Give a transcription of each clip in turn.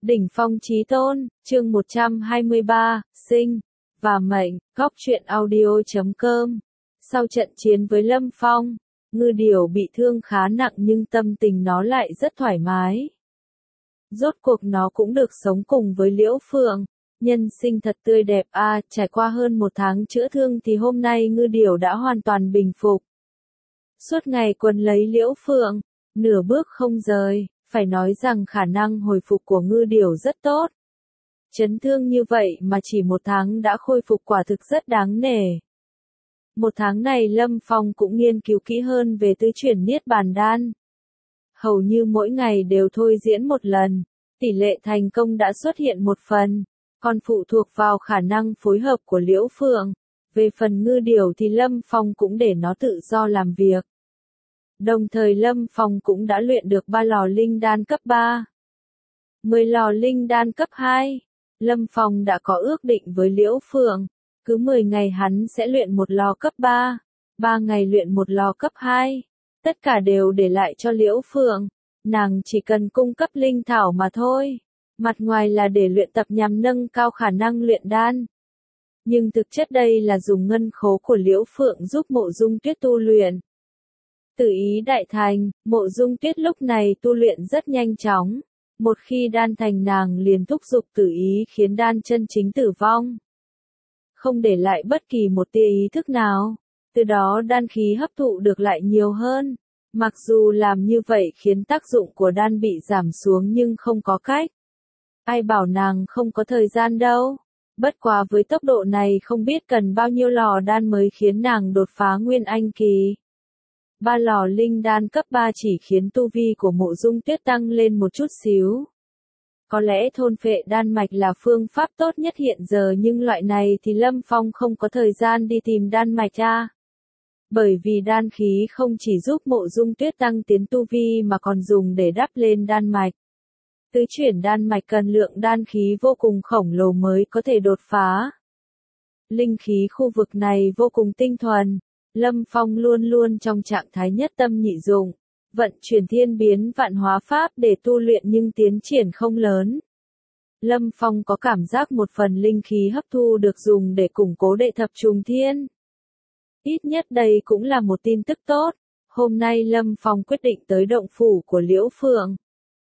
Đỉnh phong chí tôn, chương 123, sinh và mệnh, góc truyện audio.com. Sau trận chiến với Lâm Phong, Ngư Điểu bị thương khá nặng nhưng tâm tình nó lại rất thoải mái. Rốt cuộc nó cũng được sống cùng với Liễu Phượng, nhân sinh thật tươi đẹp a. Trải qua hơn một tháng chữa thương thì hôm nay Ngư Điểu đã hoàn toàn bình phục. Suốt ngày quấn lấy Liễu Phượng, nửa bước không rời. Phải nói rằng khả năng hồi phục của Ngư Điểu rất tốt. Chấn thương như vậy mà chỉ một tháng đã khôi phục quả thực rất đáng nể. Một tháng này Lâm Phong cũng nghiên cứu kỹ hơn về tứ chuyển Niết Bàn Đan. Hầu như mỗi ngày đều thôi diễn một lần, tỷ lệ thành công đã xuất hiện một phần, còn phụ thuộc vào khả năng phối hợp của Liễu Phượng. Về phần Ngư Điểu thì Lâm Phong cũng để nó tự do làm việc. Đồng thời Lâm Phong cũng đã luyện được 3 lò linh đan cấp 3, 10 lò linh đan cấp 2. Lâm Phong đã có ước định với Liễu Phượng, cứ 10 ngày hắn sẽ luyện một lò cấp 3, 3 ngày luyện một lò cấp 2. Tất cả đều để lại cho Liễu Phượng, nàng chỉ cần cung cấp linh thảo mà thôi. Mặt ngoài là để luyện tập nhằm nâng cao khả năng luyện đan. Nhưng thực chất đây là dùng ngân khố của Liễu Phượng giúp Mộ Dung Tuyết tu luyện. Tử ý đại thành, Mộ Dung Tuyết lúc này tu luyện rất nhanh chóng. Một khi đan thành nàng liền thúc giục tử ý khiến đan chân chính tử vong. Không để lại bất kỳ một tia ý thức nào. Từ đó đan khí hấp thụ được lại nhiều hơn. Mặc dù làm như vậy khiến tác dụng của đan bị giảm xuống nhưng không có cách. Ai bảo nàng không có thời gian đâu. Bất quá với tốc độ này không biết cần bao nhiêu lò đan mới khiến nàng đột phá Nguyên Anh kỳ. 3 lò linh đan cấp 3 chỉ khiến tu vi của Mộ Dung Tuyết tăng lên một chút xíu. Có lẽ thôn phệ đan mạch là phương pháp tốt nhất hiện giờ nhưng loại này thì Lâm Phong không có thời gian đi tìm đan mạch ra. Bởi vì đan khí không chỉ giúp Mộ Dung Tuyết tăng tiến tu vi mà còn dùng để đắp lên đan mạch. Tứ chuyển đan mạch cần lượng đan khí vô cùng khổng lồ mới có thể đột phá. Linh khí khu vực này vô cùng tinh thuần. Lâm Phong luôn luôn trong trạng thái nhất tâm nhị dụng, vận chuyển thiên biến vạn hóa pháp để tu luyện nhưng tiến triển không lớn. Lâm Phong có cảm giác một phần linh khí hấp thu được dùng để củng cố đệ thập trùng thiên. Ít nhất đây cũng là một tin tức tốt. Hôm nay Lâm Phong quyết định tới động phủ của Liễu Phượng.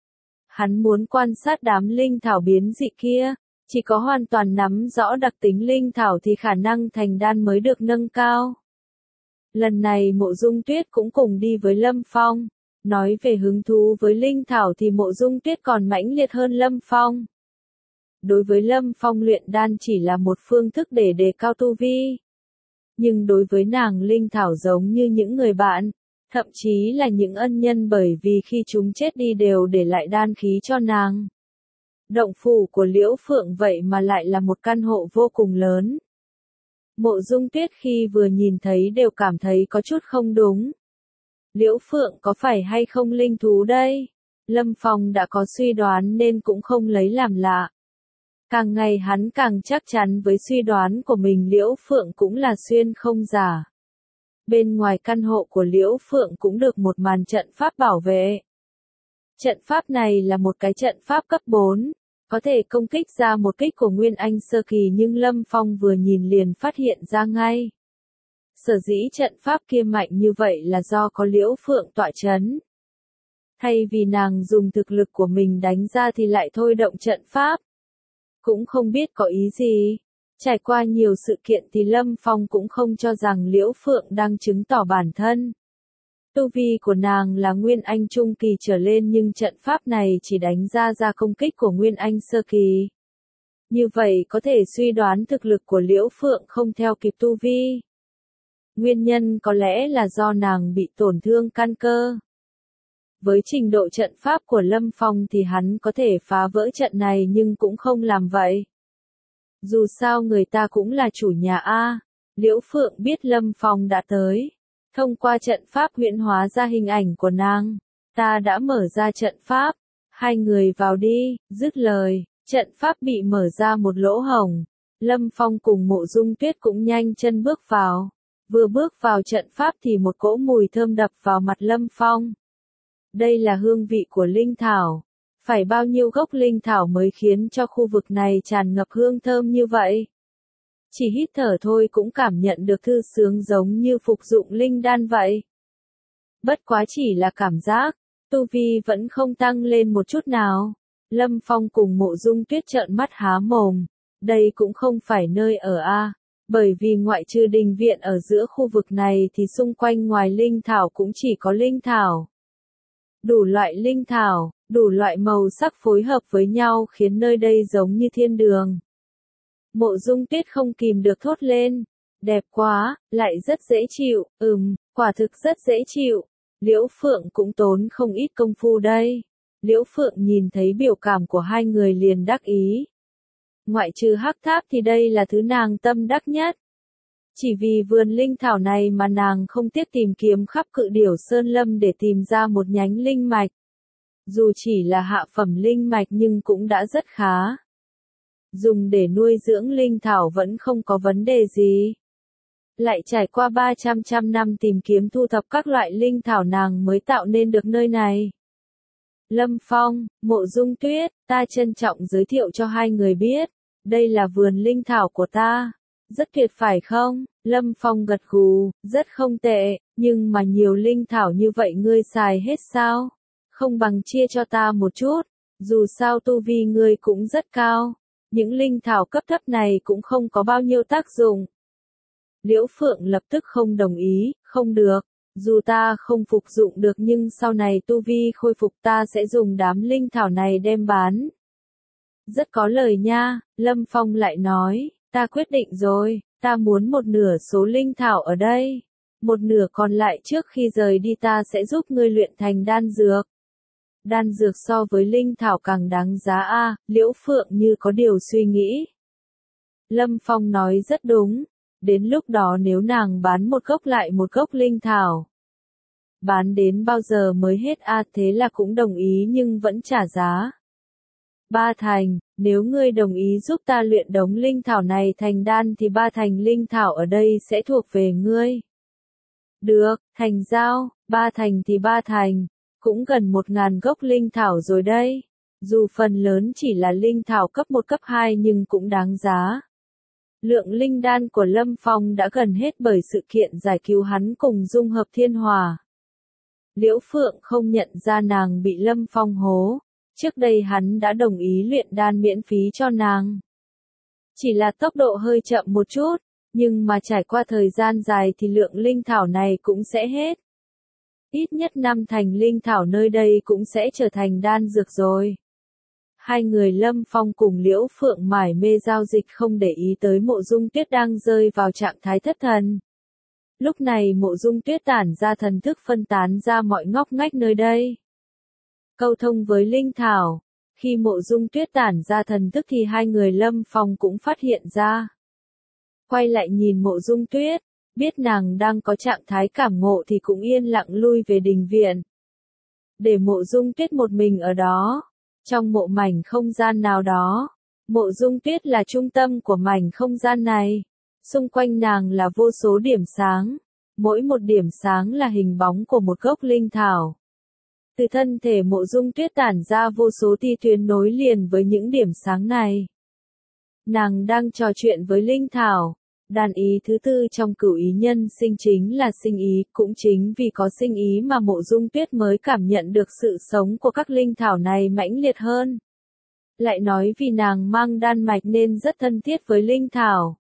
Hắn muốn quan sát đám linh thảo biến dị kia, chỉ có hoàn toàn nắm rõ đặc tính linh thảo thì khả năng thành đan mới được nâng cao. Lần này Mộ Dung Tuyết cũng cùng đi với Lâm Phong. Nói về hứng thú với linh thảo thì Mộ Dung Tuyết còn mãnh liệt hơn Lâm Phong. Đối với Lâm Phong luyện đan chỉ là một phương thức để đề cao tu vi. Nhưng đối với nàng linh thảo giống như những người bạn, thậm chí là những ân nhân bởi vì khi chúng chết đi đều để lại đan khí cho nàng. Động phủ của Liễu Phượng vậy mà lại là một căn hộ vô cùng lớn. Mộ Dung Tuyết khi vừa nhìn thấy đều cảm thấy có chút không đúng. Liễu Phượng có phải hay không linh thú đây? Lâm Phong đã có suy đoán nên cũng không lấy làm lạ. Càng ngày hắn càng chắc chắn với suy đoán của mình Liễu Phượng cũng là xuyên không giả. Bên ngoài căn hộ của Liễu Phượng cũng được một màn trận pháp bảo vệ. Trận pháp này là một cái trận pháp cấp 4. Có thể công kích ra một kích của Nguyên Anh sơ kỳ nhưng Lâm Phong vừa nhìn liền phát hiện ra ngay. Sở dĩ trận pháp kia mạnh như vậy là do có Liễu Phượng tọa chấn. Thay vì nàng dùng thực lực của mình đánh ra thì lại thôi động trận pháp. Cũng không biết có ý gì. Trải qua nhiều sự kiện thì Lâm Phong cũng không cho rằng Liễu Phượng đang chứng tỏ bản thân. Tu vi của nàng là Nguyên Anh trung kỳ trở lên nhưng trận pháp này chỉ đánh ra công kích của Nguyên Anh sơ kỳ. Như vậy có thể suy đoán thực lực của Liễu Phượng không theo kịp tu vi. Nguyên nhân có lẽ là do nàng bị tổn thương căn cơ. Với trình độ trận pháp của Lâm Phong thì hắn có thể phá vỡ trận này nhưng cũng không làm vậy. Dù sao người ta cũng là chủ nhà a. Liễu Phượng biết Lâm Phong đã tới. Thông qua trận pháp huyễn hóa ra hình ảnh của nàng. Ta đã mở ra trận pháp. Hai người vào đi, dứt lời. Trận pháp bị mở ra một lỗ hổng. Lâm Phong cùng Mộ Dung Tuyết cũng nhanh chân bước vào. Vừa bước vào trận pháp thì một cỗ mùi thơm đập vào mặt Lâm Phong. Đây là hương vị của linh thảo. Phải bao nhiêu gốc linh thảo mới khiến cho khu vực này tràn ngập hương thơm như vậy? Chỉ hít thở thôi cũng cảm nhận được thư sướng giống như phục dụng linh đan vậy. Bất quá chỉ là cảm giác, tu vi vẫn không tăng lên một chút nào. Lâm Phong cùng Mộ Dung Tuyết trợn mắt há mồm, đây cũng không phải nơi ở a, bởi vì ngoại trừ đình viện ở giữa khu vực này thì xung quanh ngoài linh thảo cũng chỉ có linh thảo. Đủ loại linh thảo, đủ loại màu sắc phối hợp với nhau khiến nơi đây giống như thiên đường. Mộ Dung Tuyết không kìm được thốt lên, đẹp quá, lại rất dễ chịu, quả thực rất dễ chịu. Liễu Phượng cũng tốn không ít công phu đây. Liễu Phượng nhìn thấy biểu cảm của hai người liền đắc ý. Ngoại trừ hắc tháp thì đây là thứ nàng tâm đắc nhất. Chỉ vì vườn linh thảo này mà nàng không tiếc tìm kiếm khắp Cự Điểu Sơn Lâm để tìm ra một nhánh linh mạch. Dù chỉ là hạ phẩm linh mạch nhưng cũng đã rất khá. Dùng để nuôi dưỡng linh thảo vẫn không có vấn đề gì. Lại trải qua 300 năm tìm kiếm thu thập các loại linh thảo nàng mới tạo nên được nơi này. Lâm Phong, Mộ Dung Tuyết, ta trân trọng giới thiệu cho hai người biết, đây là vườn linh thảo của ta. Rất tuyệt phải không? Lâm Phong gật gù, rất không tệ, nhưng mà nhiều linh thảo như vậy ngươi xài hết sao? Không bằng chia cho ta một chút, dù sao tu vi ngươi cũng rất cao. Những linh thảo cấp thấp này cũng không có bao nhiêu tác dụng. Liễu Phượng lập tức không đồng ý, không được, dù ta không phục dụng được nhưng sau này tu vi khôi phục ta sẽ dùng đám linh thảo này đem bán. Rất có lời nha, Lâm Phong lại nói, ta quyết định rồi, ta muốn một nửa số linh thảo ở đây. Một nửa còn lại trước khi rời đi ta sẽ giúp ngươi luyện thành đan dược. Đan dược so với linh thảo càng đáng giá a, Liễu Phượng như có điều suy nghĩ. Lâm Phong nói rất đúng, đến lúc đó nếu nàng bán một gốc lại một gốc linh thảo. Bán đến bao giờ mới hết a, thế là cũng đồng ý nhưng vẫn trả giá. Ba thành, nếu ngươi đồng ý giúp ta luyện đống linh thảo này thành đan thì ba thành linh thảo ở đây sẽ thuộc về ngươi. Được, thành giao, ba thành thì ba thành. Cũng gần 1000 gốc linh thảo rồi đây. Dù phần lớn chỉ là linh thảo cấp 1 cấp 2 nhưng cũng đáng giá. Lượng linh đan của Lâm Phong đã gần hết bởi sự kiện giải cứu hắn cùng dung hợp thiên hỏa. Liễu Phượng không nhận ra nàng bị Lâm Phong hố. Trước đây hắn đã đồng ý luyện đan miễn phí cho nàng. Chỉ là tốc độ hơi chậm một chút, nhưng mà trải qua thời gian dài thì lượng linh thảo này cũng sẽ hết. Ít nhất 5 thành linh thảo nơi đây cũng sẽ trở thành đan dược rồi. Hai người Lâm Phong cùng Liễu Phượng mải mê giao dịch không để ý tới Mộ Dung Tuyết đang rơi vào trạng thái thất thần. Lúc này Mộ Dung Tuyết tản ra thần thức phân tán ra mọi ngóc ngách nơi đây. Câu thông với linh thảo. Khi Mộ Dung Tuyết tản ra thần thức thì hai người Lâm Phong cũng phát hiện ra. Quay lại nhìn Mộ Dung Tuyết. Biết nàng đang có trạng thái cảm ngộ thì cũng yên lặng lui về đình viện. Để Mộ Dung Tuyết một mình ở đó. Trong một mảnh không gian nào đó. Mộ Dung Tuyết là trung tâm của mảnh không gian này. Xung quanh nàng là vô số điểm sáng. Mỗi một điểm sáng là hình bóng của một gốc linh thảo. Từ thân thể Mộ Dung Tuyết tản ra vô số tia tuyến nối liền với những điểm sáng này. Nàng đang trò chuyện với linh thảo. Đàn ý thứ tư trong cửu ý nhân sinh chính là sinh ý, cũng chính vì có sinh ý mà Mộ Dung Tuyết mới cảm nhận được sự sống của các linh thảo này mãnh liệt hơn. Lại nói vì nàng mang đan mạch nên rất thân thiết với linh thảo.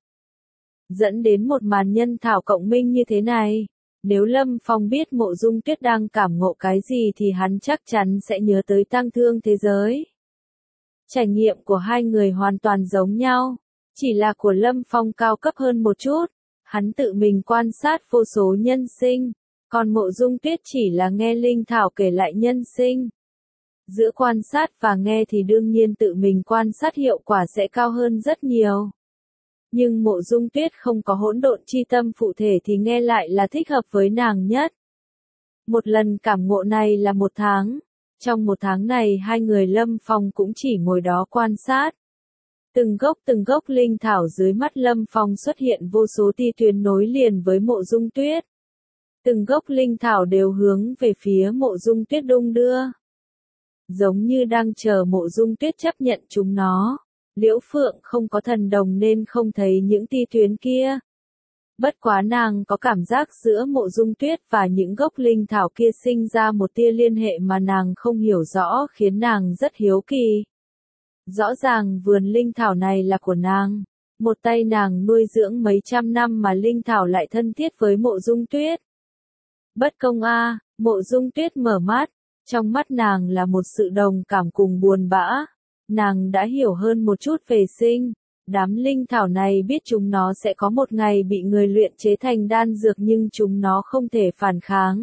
Dẫn đến một màn nhân thảo cộng minh như thế này. Nếu Lâm Phong biết Mộ Dung Tuyết đang cảm ngộ cái gì thì hắn chắc chắn sẽ nhớ tới tang thương thế giới. Trải nghiệm của hai người hoàn toàn giống nhau. Chỉ là của Lâm Phong cao cấp hơn một chút, hắn tự mình quan sát vô số nhân sinh, còn Mộ Dung Tuyết chỉ là nghe linh thảo kể lại nhân sinh. Giữa quan sát và nghe thì đương nhiên tự mình quan sát hiệu quả sẽ cao hơn rất nhiều. Nhưng Mộ Dung Tuyết không có hỗn độn chi tâm phụ thể thì nghe lại là thích hợp với nàng nhất. Một lần cảm ngộ này là 1 tháng. Trong 1 tháng này hai người Lâm Phong cũng chỉ ngồi đó quan sát. Từng gốc linh thảo dưới mắt Lâm Phong xuất hiện vô số tia tuyến nối liền với Mộ Dung Tuyết. Từng gốc linh thảo đều hướng về phía Mộ Dung Tuyết đung đưa. giống như đang chờ Mộ Dung Tuyết chấp nhận chúng nó. Liễu Phượng không có thần đồng nên không thấy những tia tuyến kia. Bất quá nàng có cảm giác giữa Mộ Dung Tuyết và những gốc linh thảo kia sinh ra một tia liên hệ mà nàng không hiểu rõ, khiến nàng rất hiếu kỳ. Rõ ràng vườn linh thảo này là của nàng. Một tay nàng nuôi dưỡng mấy trăm năm mà linh thảo lại thân thiết với Mộ Dung Tuyết. Bất công a, Mộ Dung Tuyết mở mắt, trong mắt nàng là một sự đồng cảm cùng buồn bã. Nàng đã hiểu hơn một chút về sinh. Đám linh thảo này biết chúng nó sẽ có một ngày bị người luyện chế thành đan dược nhưng chúng nó không thể phản kháng.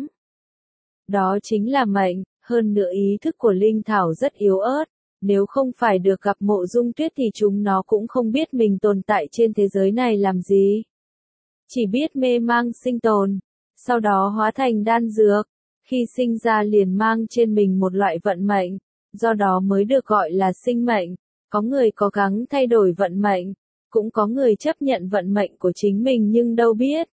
Đó chính là mệnh, hơn nữa ý thức của linh thảo rất yếu ớt. Nếu không phải được gặp Mộ Dung Tuyết thì chúng nó cũng không biết mình tồn tại trên thế giới này làm gì. Chỉ biết mê mang sinh tồn, sau đó hóa thành đan dược. Khi sinh ra liền mang trên mình một loại vận mệnh, do đó mới được gọi là sinh mệnh. Có người cố gắng thay đổi vận mệnh, cũng có người chấp nhận vận mệnh của chính mình nhưng đâu biết.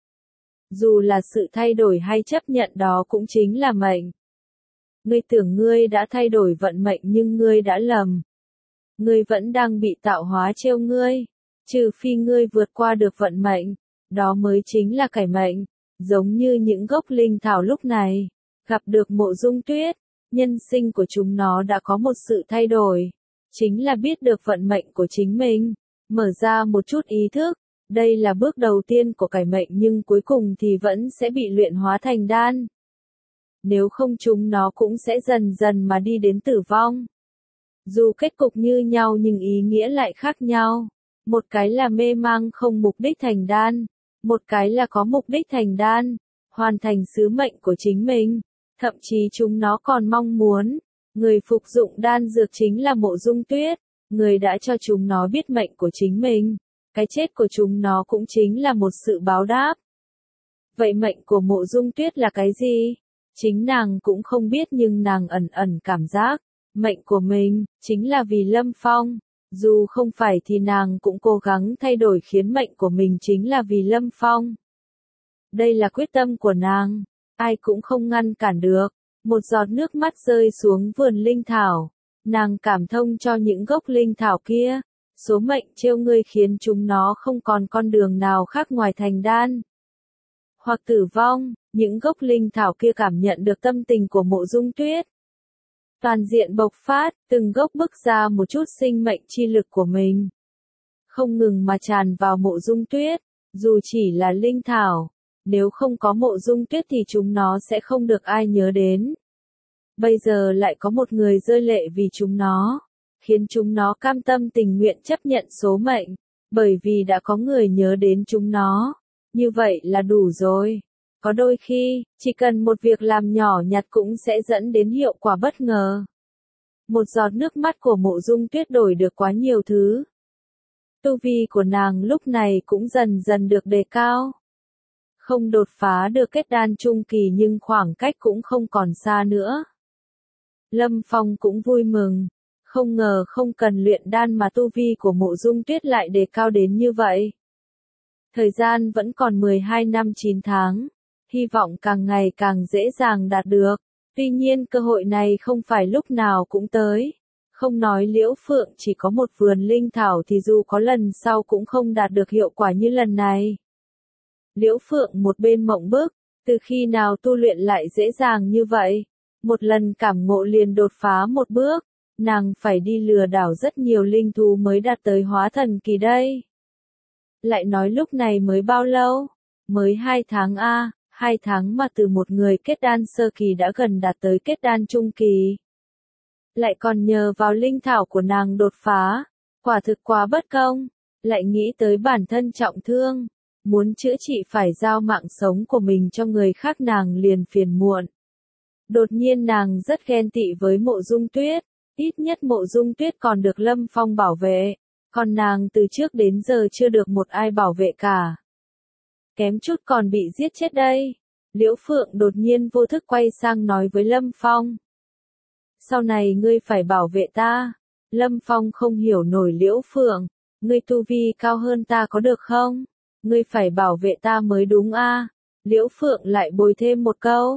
Dù là sự thay đổi hay chấp nhận đó cũng chính là mệnh. Ngươi tưởng ngươi đã thay đổi vận mệnh nhưng ngươi đã lầm. Ngươi vẫn đang bị tạo hóa trêu ngươi. Trừ phi ngươi vượt qua được vận mệnh, đó mới chính là cải mệnh. Giống như những gốc linh thảo lúc này, gặp được Mộ Dung Tuyết, nhân sinh của chúng nó đã có một sự thay đổi. Chính là biết được vận mệnh của chính mình, mở ra một chút ý thức. Đây là bước đầu tiên của cải mệnh nhưng cuối cùng thì vẫn sẽ bị luyện hóa thành đan. Nếu không chúng nó cũng sẽ dần dần mà đi đến tử vong. Dù kết cục như nhau nhưng ý nghĩa lại khác nhau. Một cái là mê mang không mục đích thành đan, một cái là có mục đích thành đan, hoàn thành sứ mệnh của chính mình. Thậm chí chúng nó còn mong muốn, người phục dụng đan dược chính là Mộ Dung Tuyết, người đã cho chúng nó biết mệnh của chính mình. Cái chết của chúng nó cũng chính là một sự báo đáp. Vậy mệnh của Mộ Dung Tuyết là cái gì? Chính nàng cũng không biết nhưng nàng ẩn ẩn cảm giác, mệnh của mình, chính là vì Lâm Phong. Dù không phải thì nàng cũng cố gắng thay đổi khiến mệnh của mình chính là vì Lâm Phong. Đây là quyết tâm của nàng, ai cũng không ngăn cản được. Một giọt nước mắt rơi xuống vườn linh thảo. Nàng cảm thông cho những gốc linh thảo kia. Số mệnh trêu ngươi khiến chúng nó không còn con đường nào khác ngoài thành đan hoặc tử vong. Những gốc linh thảo kia cảm nhận được tâm tình của Mộ Dung Tuyết. Toàn diện bộc phát, từng gốc bức ra một chút sinh mệnh chi lực của mình. Không ngừng mà tràn vào Mộ Dung Tuyết, dù chỉ là linh thảo. Nếu không có Mộ Dung Tuyết thì chúng nó sẽ không được ai nhớ đến. Bây giờ lại có một người rơi lệ vì chúng nó, khiến chúng nó cam tâm tình nguyện chấp nhận số mệnh, bởi vì đã có người nhớ đến chúng nó. Như vậy là đủ rồi. Có đôi khi, chỉ cần một việc làm nhỏ nhặt cũng sẽ dẫn đến hiệu quả bất ngờ. Một giọt nước mắt của Mộ Dung Tuyết đổi được quá nhiều thứ. Tu vi của nàng lúc này cũng dần dần được đề cao. Không đột phá được kết đan trung kỳ nhưng khoảng cách cũng không còn xa nữa. Lâm Phong cũng vui mừng. Không ngờ không cần luyện đan mà tu vi của Mộ Dung Tuyết lại đề cao đến như vậy. Thời gian vẫn còn 12 năm 9 tháng. Hy vọng càng ngày càng dễ dàng đạt được. Tuy nhiên cơ hội này không phải lúc nào cũng tới. Không nói Liễu Phượng chỉ có một vườn linh thảo thì dù có lần sau cũng không đạt được hiệu quả như lần này. Liễu Phượng một bên mộng bức, từ khi nào tu luyện lại dễ dàng như vậy. Một lần cảm ngộ liền đột phá một bước, nàng phải đi lừa đảo rất nhiều linh thú mới đạt tới hóa thần kỳ đây. Lại nói lúc này mới bao lâu? Mới 2 tháng a, 2 tháng mà từ một người kết đan sơ kỳ đã gần đạt tới kết đan trung kỳ. Lại còn nhờ vào linh thảo của nàng đột phá, quả thực quá bất công. Lại nghĩ tới bản thân trọng thương, muốn chữa trị phải giao mạng sống của mình cho người khác nàng liền phiền muộn. Đột nhiên nàng rất ghen tị với Mộ Dung Tuyết, ít nhất Mộ Dung Tuyết còn được Lâm Phong bảo vệ, còn nàng từ trước đến giờ chưa được một ai bảo vệ cả. Kém chút còn bị giết chết đây. Liễu Phượng đột nhiên vô thức quay sang nói với Lâm Phong. Sau này ngươi phải bảo vệ ta. Lâm Phong không hiểu nổi Liễu Phượng, ngươi tu vi cao hơn ta có được không? Ngươi phải bảo vệ ta mới đúng a. Liễu Phượng lại bồi thêm một câu.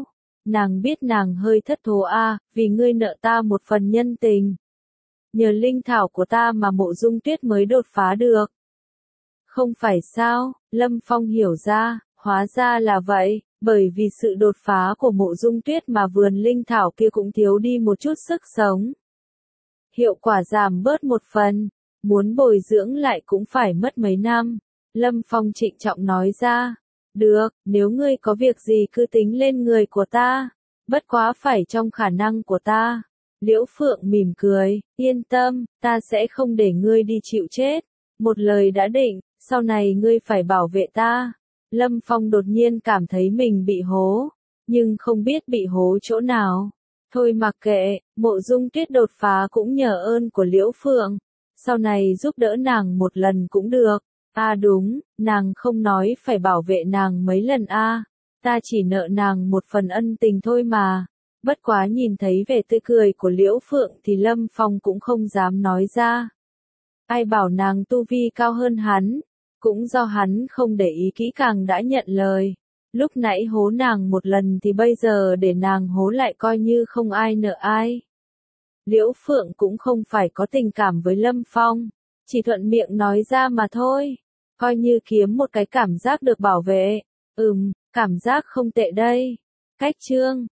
Nàng biết nàng hơi thất thố vì ngươi nợ ta một phần nhân tình. Nhờ linh thảo của ta mà Mộ Dung Tuyết mới đột phá được. Không phải sao, Lâm Phong hiểu ra, hóa ra là vậy, bởi vì sự đột phá của Mộ Dung Tuyết mà vườn linh thảo kia cũng thiếu đi một chút sức sống. Hiệu quả giảm bớt một phần, muốn bồi dưỡng lại cũng phải mất mấy năm. Lâm Phong trịnh trọng nói ra, được, nếu ngươi có việc gì cứ tính lên người của ta, bất quá phải trong khả năng của ta. Liễu Phượng mỉm cười, yên tâm, ta sẽ không để ngươi đi chịu chết. Một lời đã định, sau này ngươi phải bảo vệ ta. Lâm Phong đột nhiên cảm thấy mình bị hố, nhưng không biết bị hố chỗ nào. Thôi mặc kệ, Mộ Dung Tuyết đột phá cũng nhờ ơn của Liễu Phượng. Sau này giúp đỡ nàng một lần cũng được. Đúng, nàng không nói phải bảo vệ nàng mấy lần ta chỉ nợ nàng một phần ân tình thôi mà. Bất quá nhìn thấy vẻ tươi cười của Liễu Phượng thì Lâm Phong cũng không dám nói ra. Ai bảo nàng tu vi cao hơn hắn, cũng do hắn không để ý kỹ càng đã nhận lời. Lúc nãy hố nàng một lần thì bây giờ để nàng hố lại coi như không ai nợ ai. Liễu Phượng cũng không phải có tình cảm với Lâm Phong, chỉ thuận miệng nói ra mà thôi. Coi như kiếm một cái cảm giác được bảo vệ. Cảm giác không tệ đây. Cách chương